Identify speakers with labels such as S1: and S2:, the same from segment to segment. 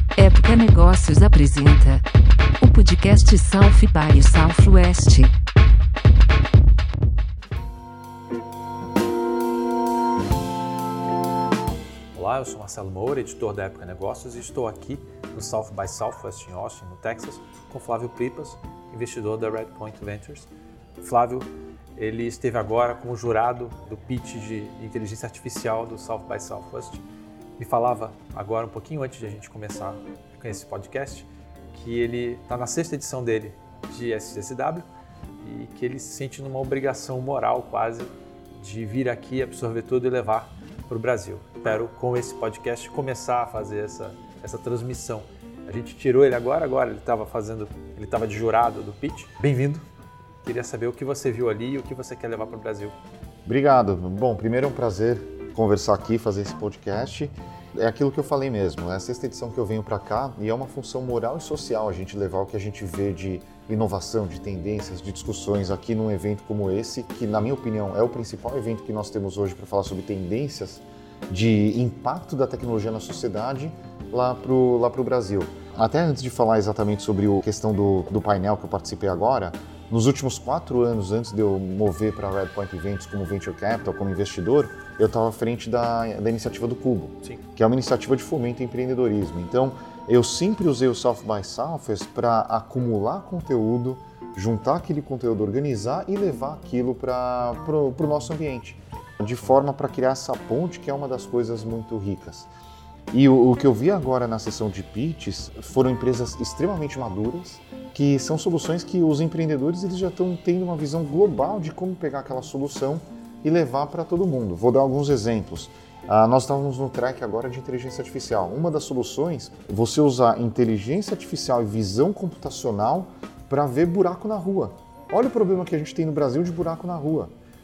S1: Época Negócios apresenta o podcast South by Southwest.
S2: Olá, eu sou Marcelo Moura, editor da Época Negócios, e estou aqui no South by Southwest em Austin, no Texas, com Flávio Pripas, investidor da Redpoint Ventures. Flávio, ele esteve agora como jurado do pitch de inteligência artificial do South by Southwest. Me falava agora, um pouquinho antes de a gente começar com esse podcast, que ele está na 6ª edição dele de SXSW e que ele se sente numa obrigação moral quase de vir aqui, absorver tudo e levar para o Brasil. Espero, com esse podcast, começar a fazer essa transmissão. A gente tirou ele agora ele estava de jurado do pitch. Bem-vindo. Queria saber o que você viu ali e o que você quer levar para o Brasil.
S3: Obrigado. Bom, primeiro é um prazer conversar aqui, fazer esse podcast. É aquilo que eu falei mesmo, é a 6ª edição que eu venho para cá e é uma função moral e social a gente levar o que a gente vê de inovação, de tendências, de discussões aqui num evento como esse, que na minha opinião é o principal evento que nós temos hoje para falar sobre tendências de impacto da tecnologia na sociedade lá pro Brasil. Até antes de falar exatamente sobre a questão do painel que eu participei agora, nos últimos 4 anos, antes de eu mover para a Redpoint Ventures como Venture Capital, como investidor, eu estava à frente da iniciativa do Cubo,
S2: Sim.
S3: Que é uma iniciativa de fomento ao empreendedorismo. Então, eu sempre usei o South by Southwest para acumular conteúdo, juntar aquele conteúdo, organizar e levar aquilo para o nosso ambiente, de forma para criar essa ponte, que é uma das coisas muito ricas. E o que eu vi agora na sessão de pitches foram empresas extremamente maduras, que são soluções que os empreendedores eles já estão tendo uma visão global de como pegar aquela solução e levar para todo mundo. Vou dar alguns exemplos. Nós estávamos no track agora de inteligência artificial. Uma das soluções é você usar inteligência artificial e visão computacional para ver buraco na rua. Olha o problema que a gente tem no Brasil de buraco na rua.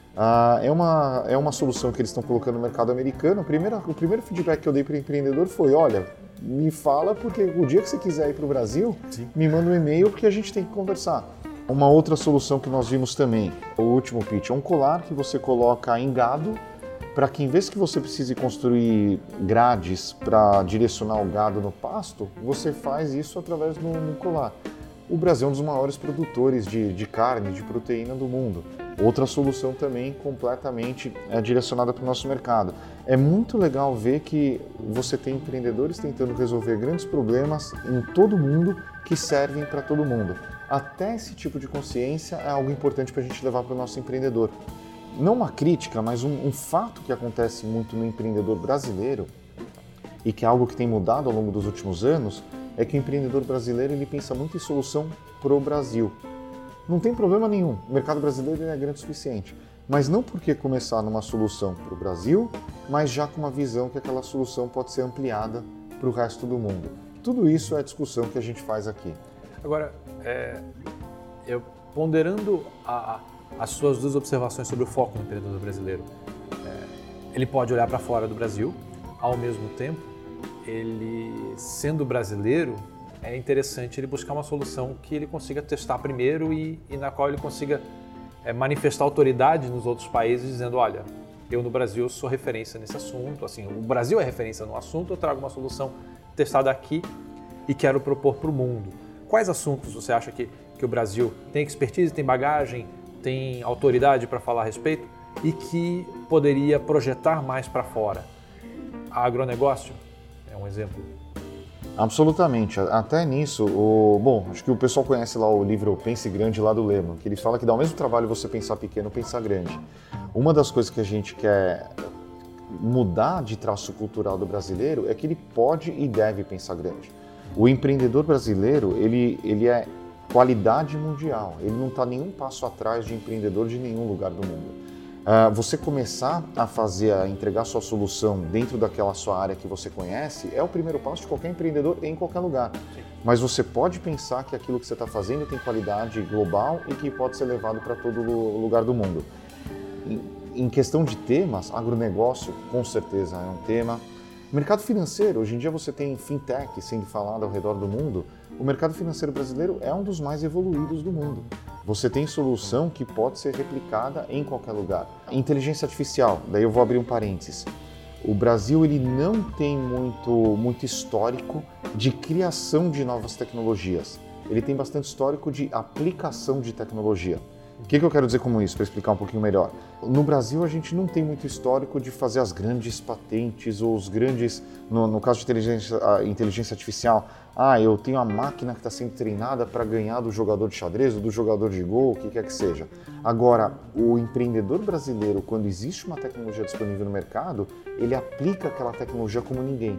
S3: É uma solução que eles estão colocando no mercado americano. O primeiro feedback que eu dei para o empreendedor foi, olha, me fala porque o dia que você quiser ir para o Brasil,
S2: Sim.
S3: Me manda um e-mail porque a gente tem que conversar. Uma outra solução que nós vimos também, o último pitch, é um colar que você coloca em gado para que em vez que você precise construir grades para direcionar o gado no pasto, você faz isso através de um colar. O Brasil é um dos maiores produtores de carne, de proteína do mundo. Outra solução também completamente direcionada para o nosso mercado. É muito legal ver que você tem empreendedores tentando resolver grandes problemas em todo mundo que servem para todo mundo. Até esse tipo de consciência é algo importante para a gente levar para o nosso empreendedor. Não uma crítica, mas um fato que acontece muito no empreendedor brasileiro e que é algo que tem mudado ao longo dos últimos anos, é que o empreendedor brasileiro ele pensa muito em solução para o Brasil. Não tem problema nenhum, o mercado brasileiro é grande o suficiente, mas não porque começar numa solução para o Brasil, mas já com uma visão que aquela solução pode ser ampliada para o resto do mundo. Tudo isso é a discussão que a gente faz aqui.
S2: Agora, eu ponderando as suas 2 observações sobre o foco no empreendedor brasileiro, ele pode olhar para fora do Brasil, ao mesmo tempo, ele sendo brasileiro, é interessante ele buscar uma solução que ele consiga testar primeiro e na qual ele consiga manifestar autoridade nos outros países, dizendo, olha, eu no Brasil sou referência nesse assunto, assim, o Brasil é referência no assunto, eu trago uma solução testada aqui e quero propor para o mundo. Quais assuntos você acha que o Brasil tem expertise, tem bagagem, tem autoridade para falar a respeito e que poderia projetar mais para fora? Agronegócio é um exemplo.
S3: Absolutamente. Até nisso, acho que o pessoal conhece lá o livro Pense Grande lá do Lehman, que ele fala que dá o mesmo trabalho você pensar pequeno ou pensar grande. Uma das coisas que a gente quer mudar de traço cultural do brasileiro é que ele pode e deve pensar grande. O empreendedor brasileiro, ele é qualidade mundial, ele não está nenhum passo atrás de empreendedor de nenhum lugar do mundo. Você começar a entregar sua solução dentro daquela sua área que você conhece é o primeiro passo de qualquer empreendedor em qualquer lugar.
S2: Sim.
S3: Mas você pode pensar que aquilo que você está fazendo tem qualidade global e que pode ser levado para todo lugar do mundo. Em questão de temas, agronegócio com certeza é um tema. Mercado financeiro, hoje em dia você tem fintech sendo falado ao redor do mundo. O mercado financeiro brasileiro é um dos mais evoluídos do mundo. Você tem solução que pode ser replicada em qualquer lugar. Inteligência artificial, daí eu vou abrir um parênteses. O Brasil ele não tem muito histórico de criação de novas tecnologias. Ele tem bastante histórico de aplicação de tecnologia. O que eu quero dizer com isso, para explicar um pouquinho melhor? No Brasil, a gente não tem muito histórico de fazer as grandes patentes ou os grandes, no caso de inteligência artificial, eu tenho a máquina que está sendo treinada para ganhar do jogador de xadrez ou do jogador de gol, o que quer que seja. Agora, o empreendedor brasileiro, quando existe uma tecnologia disponível no mercado, ele aplica aquela tecnologia como ninguém.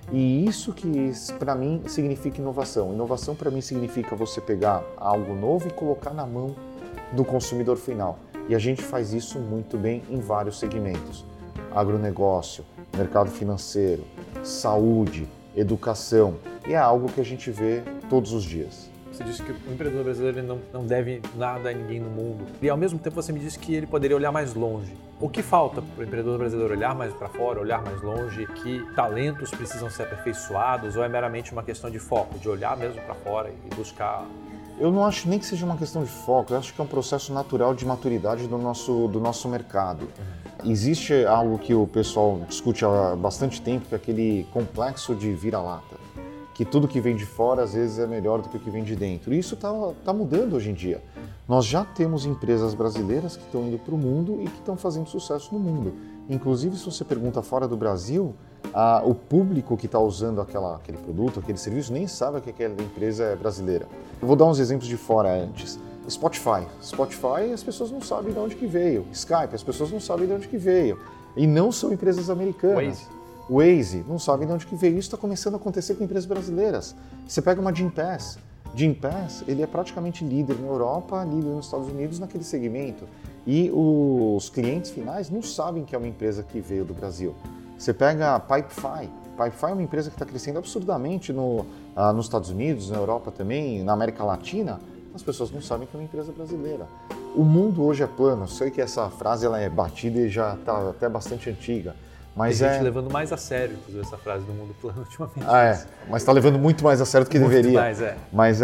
S3: E isso que, para mim, significa inovação. Inovação, para mim, significa você pegar algo novo e colocar na mão do consumidor final. E a gente faz isso muito bem em vários segmentos. Agronegócio, mercado financeiro, saúde, educação. E é algo que a gente vê todos os dias.
S2: Você disse que o empreendedor brasileiro não deve nada a ninguém no mundo. E ao mesmo tempo você me disse que ele poderia olhar mais longe. O que falta para o empreendedor brasileiro olhar mais para fora, olhar mais longe? Que talentos precisam ser aperfeiçoados? Ou é meramente uma questão de foco, de olhar mesmo para fora e buscar?
S3: Eu não acho nem que seja uma questão de foco, eu acho que é um processo natural de maturidade do nosso mercado. Existe algo que o pessoal discute há bastante tempo, que é aquele complexo de vira-lata, que tudo que vem de fora às vezes é melhor do que o que vem de dentro. E isso está mudando hoje em dia. Nós já temos empresas brasileiras que estão indo para o mundo e que estão fazendo sucesso no mundo. Inclusive, se você pergunta fora do Brasil, o público que está usando aquele produto, aquele serviço, nem sabe que aquela empresa é brasileira. Eu vou dar uns exemplos de fora antes. Spotify, as pessoas não sabem de onde que veio. Skype, as pessoas não sabem de onde que veio. E não são empresas americanas. Waze, não sabem de onde que veio. Isso está começando a acontecer com empresas brasileiras. Você pega uma Gympass. Gympass, ele é praticamente líder na Europa, líder nos Estados Unidos naquele segmento. E os clientes finais não sabem que é uma empresa que veio do Brasil. Você pega a Pipefy. Pipefy é uma empresa que está crescendo absurdamente nos Estados Unidos, na Europa também, na América Latina. As pessoas não sabem que é uma empresa brasileira. O mundo hoje é plano. Eu sei que essa frase ela é batida e já está até bastante antiga. Mas
S2: tem gente levando mais a sério, inclusive, essa frase do mundo plano ultimamente.
S3: Mas está levando muito mais a sério do que deveria.
S2: Mais,
S3: Mas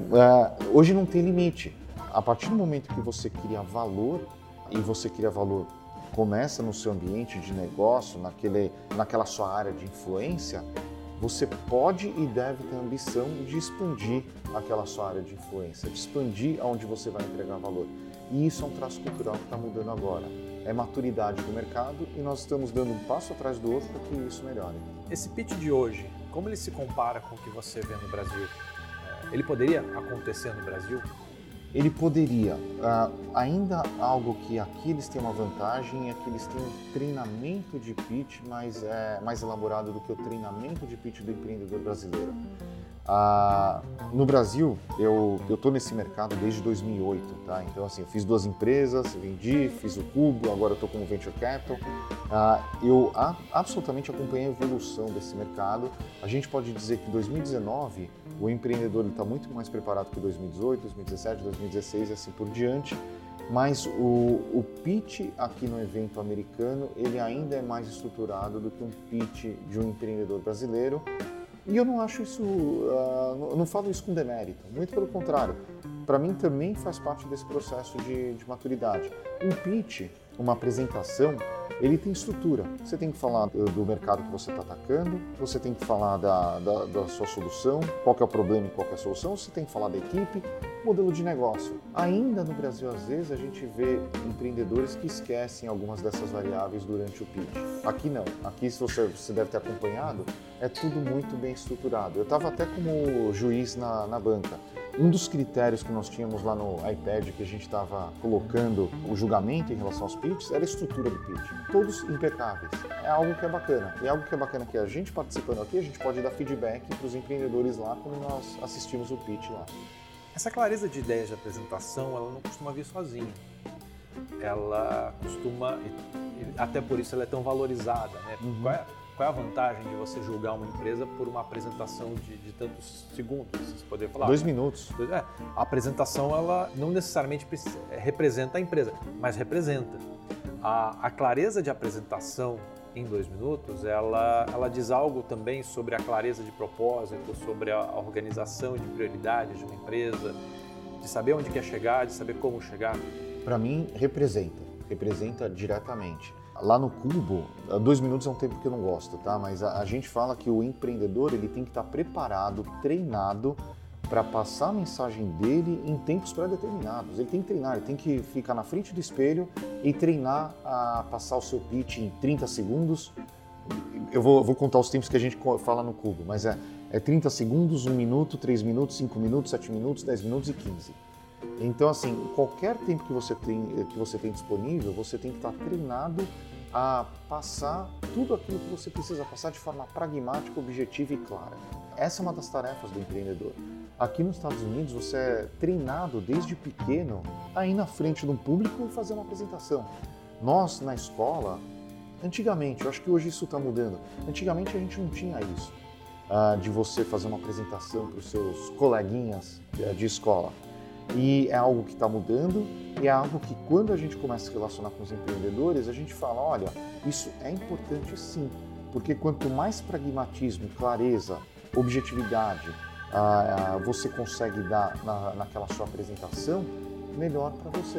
S3: hoje não tem limite. A partir do momento que você cria valor, e você cria valor, começa no seu ambiente de negócio, naquela sua área de influência, você pode e deve ter a ambição de expandir aquela sua área de influência, de expandir aonde você vai entregar valor. E isso é um traço cultural que está mudando agora. É maturidade do mercado e nós estamos dando um passo atrás do outro para que isso melhore.
S2: Esse pitch de hoje, como ele se compara com o que você vê no Brasil? Ele poderia acontecer no Brasil?
S3: Ele poderia. Ainda algo que aqui eles têm uma vantagem é que eles têm um treinamento de pitch mais elaborado do que o treinamento de pitch do empreendedor brasileiro. No Brasil, eu estou nesse mercado desde 2008, tá? Então, assim, eu fiz 2 empresas, vendi, fiz o Cubo, agora eu estou como Venture Capital. Eu absolutamente acompanhei a evolução desse mercado. A gente pode dizer que em 2019, o empreendedor está muito mais preparado que 2018, 2017, 2016 e assim por diante. Mas o pitch aqui no evento americano, ele ainda é mais estruturado do que um pitch de um empreendedor brasileiro. E eu não acho isso, eu não falo isso com demérito, muito pelo contrário. Para mim também faz parte desse processo de maturidade. Um pitch, uma apresentação, ele tem estrutura. Você tem que falar do mercado que você está atacando, você tem que falar da sua solução, qual que é o problema e qual que é a solução, você tem que falar da equipe, modelo de negócio. Ainda no Brasil, às vezes, a gente vê empreendedores que esquecem algumas dessas variáveis durante o pitch. Aqui não. Aqui, se você deve ter acompanhado, é tudo muito bem estruturado. Eu estava até como juiz na banca. Um dos critérios que nós tínhamos lá no iPad, que a gente estava colocando o julgamento em relação aos pitches, era a estrutura do pitch. Todos impecáveis. É algo que é bacana. E é algo que é bacana que a gente participando aqui, a gente pode dar feedback para os empreendedores lá quando nós assistimos o pitch lá.
S2: Essa clareza de ideias de apresentação, ela não costuma vir sozinha. Ela costuma, até por isso ela é tão valorizada, né? Qual é a vantagem de você julgar uma empresa por uma apresentação de tantos segundos, se você poder falar?
S3: 2 minutos.
S2: A apresentação, ela não necessariamente representa a empresa, mas representa. A clareza de apresentação em 2 minutos, ela diz algo também sobre a clareza de propósito, sobre a organização de prioridades de uma empresa, de saber onde quer chegar, de saber como chegar.
S3: Para mim, representa diretamente. Lá no Cubo, 2 minutos é um tempo que eu não gosto, tá? Mas a gente fala que o empreendedor ele tem que estar preparado, treinado para passar a mensagem dele em tempos pré-determinados. Ele tem que treinar, ele tem que ficar na frente do espelho e treinar a passar o seu pitch em 30 segundos. Eu vou contar os tempos que a gente fala no Cubo, mas é 30 segundos, 1 minuto, 3 minutos, 5 minutos, 7 minutos, 10 minutos e 15. Então, assim, qualquer tempo que você tem disponível, você tem que estar treinado a passar tudo aquilo que você precisa passar de forma pragmática, objetiva e clara. Essa é uma das tarefas do empreendedor. Aqui nos Estados Unidos, você é treinado desde pequeno a ir na frente de um público e fazer uma apresentação. Nós, na escola, antigamente, eu acho que hoje isso está mudando, antigamente a gente não tinha isso, de você fazer uma apresentação para os seus coleguinhas de escola. E é algo que está mudando e é algo que quando a gente começa a se relacionar com os empreendedores, a gente fala, olha, isso é importante sim, porque quanto mais pragmatismo, clareza, objetividade você consegue dar naquela sua apresentação, melhor para você.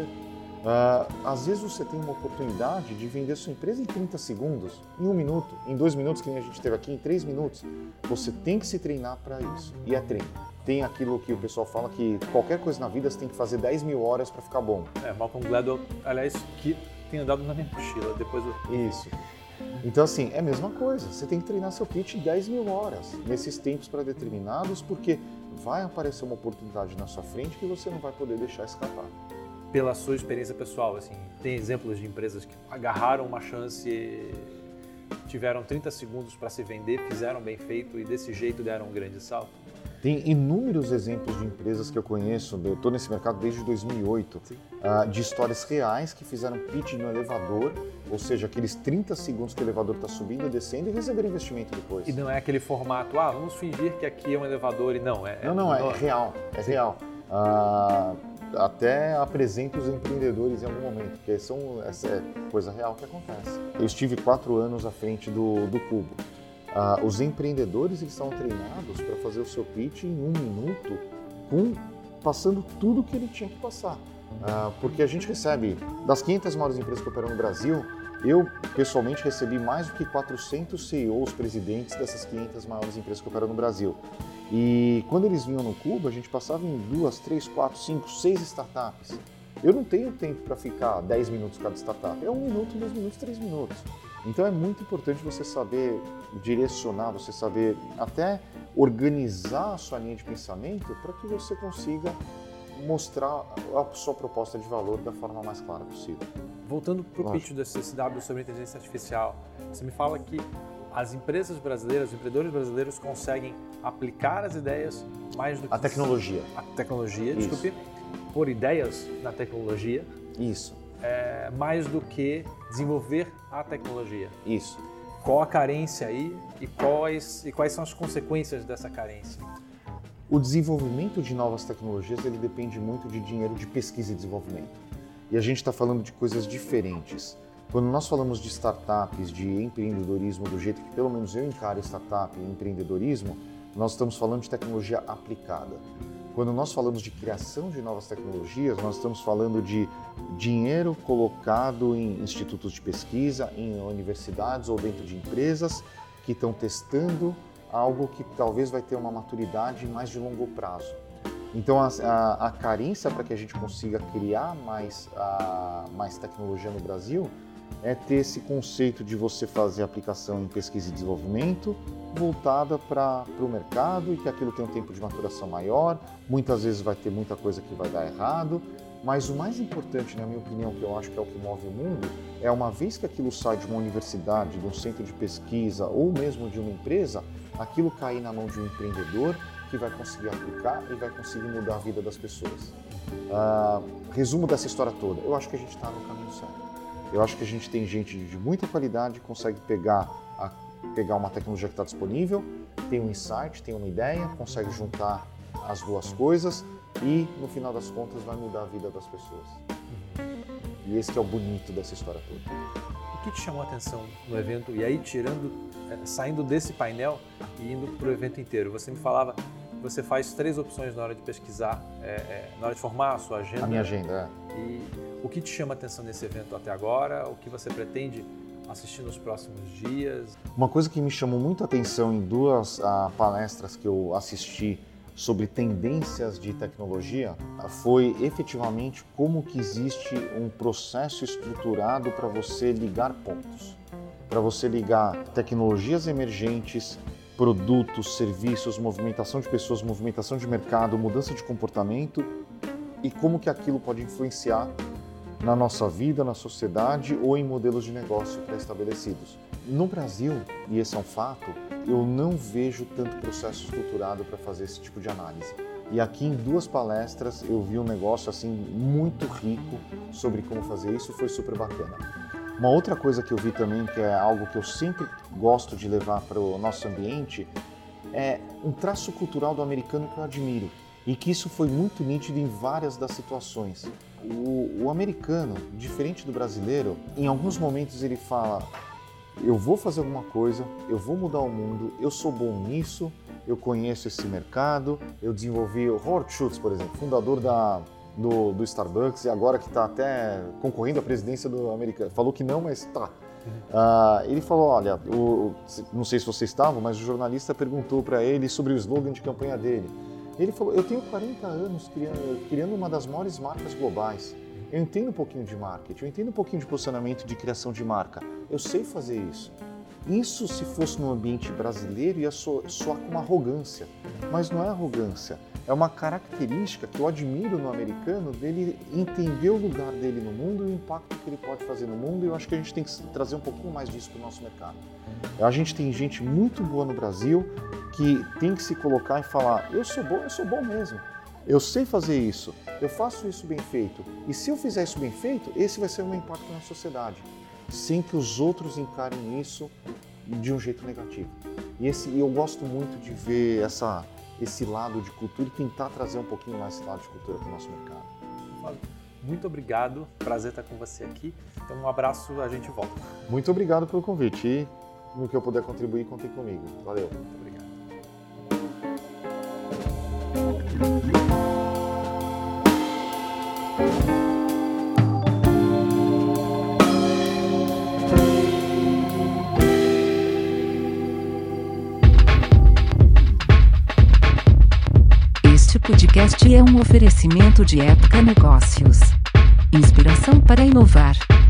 S3: Às vezes você tem uma oportunidade de vender sua empresa em 30 segundos, em 1 minuto, em 2 minutos, que nem a gente teve aqui, em 3 minutos. Você tem que se treinar para isso. E é treino. Tem aquilo que o pessoal fala que qualquer coisa na vida você tem que fazer 10 mil horas para ficar bom.
S2: Malcolm Gladwell, aliás, que tem andado na minha mochila, depois
S3: Isso. Então, assim, é a mesma coisa. Você tem que treinar seu pitch 10 mil horas, nesses tempos pré-determinados, porque vai aparecer uma oportunidade na sua frente que você não vai poder deixar escapar.
S2: Pela sua experiência pessoal, assim, tem exemplos de empresas que agarraram uma chance, tiveram 30 segundos para se vender, fizeram bem feito e desse jeito deram um grande salto?
S3: Tem inúmeros exemplos de empresas que eu conheço, eu estou nesse mercado desde 2008, de histórias reais que fizeram pitch no elevador, ou seja, aqueles 30 segundos que o elevador está subindo e descendo e receberam investimento depois.
S2: E não é aquele formato, vamos fingir que aqui é um elevador e não, é
S3: real, é real. Até apresento os empreendedores em algum momento, porque essa é coisa real que acontece. Eu estive 4 anos à frente do Cubo. Os empreendedores eles estavam treinados para fazer o seu pitch em 1 minuto, passando tudo que ele tinha que passar. Porque a gente recebe, das 500 maiores empresas que operam no Brasil, eu pessoalmente recebi mais do que 400 CEOs, presidentes dessas 500 maiores empresas que operam no Brasil. E quando eles vinham no Cubo, a gente passava em 2, 3, 4, 5, 6 startups. Eu não tenho tempo para ficar 10 minutos cada startup, é 1 minuto, 2 minutos, 3 minutos. Então é muito importante você saber direcionar, você saber até organizar a sua linha de pensamento para que você consiga mostrar a sua proposta de valor da forma mais clara possível.
S2: Voltando para o pitch da CCW sobre inteligência artificial, você me fala que as empresas brasileiras, os empreendedores brasileiros conseguem aplicar as ideias mais do que...
S3: A tecnologia,
S2: desculpe, por ideias na tecnologia.
S3: Isso.
S2: Mais do que desenvolver a tecnologia.
S3: Isso.
S2: Qual a carência aí e quais são as consequências dessa carência?
S3: O desenvolvimento de novas tecnologias ele depende muito de dinheiro de pesquisa e desenvolvimento. E a gente está falando de coisas diferentes. Quando nós falamos de startups, de empreendedorismo, do jeito que pelo menos eu encaro startup e empreendedorismo, nós estamos falando de tecnologia aplicada. Quando nós falamos de criação de novas tecnologias, nós estamos falando de dinheiro colocado em institutos de pesquisa, em universidades ou dentro de empresas que estão testando algo que talvez vai ter uma maturidade mais de longo prazo. Então a carência para que a gente consiga criar mais tecnologia no Brasil é ter esse conceito de você fazer aplicação em pesquisa e desenvolvimento voltada para o mercado e que aquilo tem um tempo de maturação maior, muitas vezes vai ter muita coisa que vai dar errado, mas o mais importante, na minha opinião, que eu acho que é o que move o mundo, é uma vez que aquilo sai de uma universidade, de um centro de pesquisa ou mesmo de uma empresa, aquilo cair na mão de um empreendedor que vai conseguir aplicar e vai conseguir mudar a vida das pessoas. Resumo dessa história toda, eu acho que a gente está no caminho certo. Eu acho que a gente tem gente de muita qualidade, consegue pegar uma tecnologia que está disponível, tem um insight, tem uma ideia, consegue juntar as duas coisas e, no final das contas, vai mudar a vida das pessoas. E esse que é o bonito dessa história toda.
S2: O que te chamou a atenção no evento? E aí, saindo desse painel e indo para o evento inteiro, você me falava que você faz 3 opções na hora de pesquisar, na hora de formar a sua agenda.
S3: A minha agenda,
S2: E o que te chama a atenção nesse evento até agora? O que você pretende assistir nos próximos dias?
S3: Uma coisa que me chamou muito a atenção em duas palestras que eu assisti sobre tendências de tecnologia foi efetivamente como que existe um processo estruturado para você ligar pontos, para você ligar tecnologias emergentes, produtos, serviços, movimentação de pessoas, movimentação de mercado, mudança de comportamento e como que aquilo pode influenciar na nossa vida, na sociedade ou em modelos de negócio pré-estabelecidos. No Brasil, e esse é um fato, eu não vejo tanto processo estruturado para fazer esse tipo de análise. E aqui em duas palestras eu vi um negócio assim muito rico sobre como fazer isso, foi super bacana. Uma outra coisa que eu vi também, que é algo que eu sempre gosto de levar para o nosso ambiente, é um traço cultural do americano que eu admiro e que isso foi muito nítido em várias das situações. O americano, diferente do brasileiro, em alguns momentos ele fala: eu vou fazer alguma coisa, eu vou mudar o mundo, eu sou bom nisso, eu conheço esse mercado, eu desenvolvi o Howard Schultz, por exemplo, fundador do Starbucks e agora que está até concorrendo à presidência do americano. Falou que não, mas tá. Ele falou, olha, não sei se você estava, mas o jornalista perguntou para ele sobre o slogan de campanha dele. Ele falou, eu tenho 40 anos criando uma das maiores marcas globais. Eu entendo um pouquinho de marketing, eu entendo um pouquinho de posicionamento de criação de marca. Eu sei fazer isso. Isso, se fosse no ambiente brasileiro, ia soar com arrogância. Mas não é arrogância. É uma característica que eu admiro no americano, dele entender o lugar dele no mundo e o impacto que ele pode fazer no mundo. E eu acho que a gente tem que trazer um pouquinho mais disso para o nosso mercado. A gente tem gente muito boa no Brasil que tem que se colocar e falar, eu sou bom mesmo. Eu sei fazer isso, eu faço isso bem feito. E se eu fizer isso bem feito, esse vai ser o meu impacto na sociedade. Sem que os outros encarem isso de um jeito negativo. E eu gosto muito de ver esse lado de cultura e tentar trazer um pouquinho mais esse lado de cultura para o nosso mercado.
S2: Muito obrigado, prazer estar com você aqui. Então um abraço, a gente volta.
S3: Muito obrigado pelo convite e no que eu puder contribuir, contem comigo. Valeu.
S2: Muito obrigado.
S1: Este podcast é um oferecimento de Época Negócios. Inspiração para inovar.